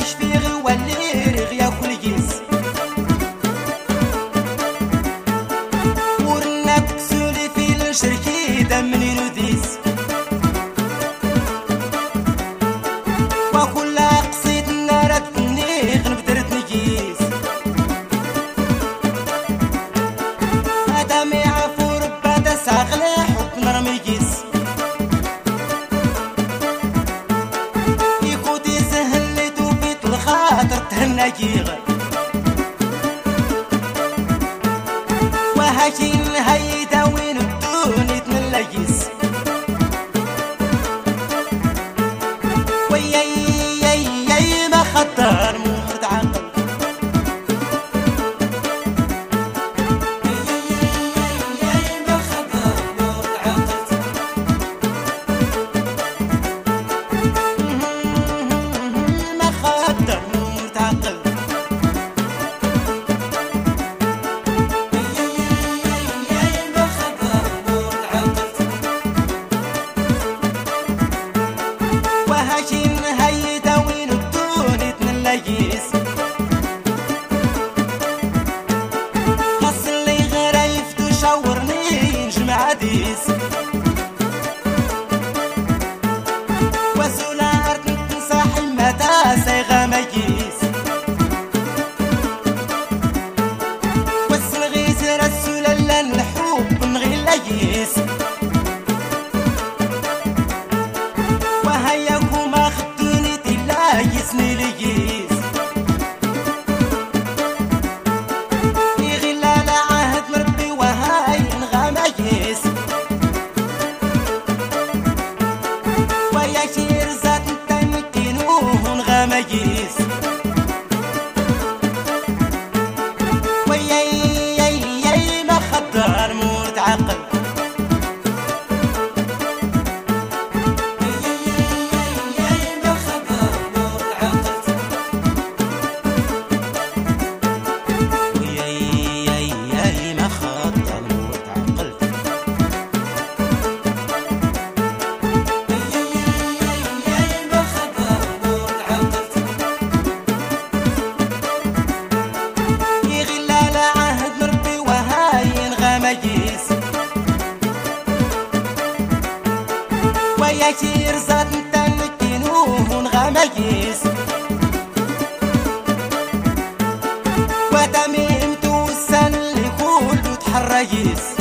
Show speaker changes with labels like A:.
A: يشفي غي واللي رغ ياكل يس ورناك سولي في الشركي دمني نديس وكل قصيد نارتني غنبدرت نجيس هذا ميعفو ربا تساغلي حب نرمي جيس يكودي سهلت وبيت الخاطر تهنى جيغر وهاكي الهيدا وين الدوني تنلجيس وياي ما خطر موت عقل ما خطر موت عقل ما خطر موت عقل ما خطر موت عقل وهاكي الهيدا وين الدوني تنلجيس خاص اللي غير يفتو شاورني نجمع ديس وسولار تنصاح المتى سيغا مجيس والسلغيس رسول الحب نغي لجيس وهياكو ما خدوني تلاجسني لجيس يغلا لعهد مربي وهاي نغمجيس ويا شير زاد نتمكنوه نغمجيس وياي ما خطر موت عقل ما خطر موت عقل وياي ما خطر موت عقل ما خطر موت عقل يغلا لعهد مربي وهاي نغمجيس ويا شير زاد نتمكنوه نغمجيس وتميمتو السن اللي كله تحرجيس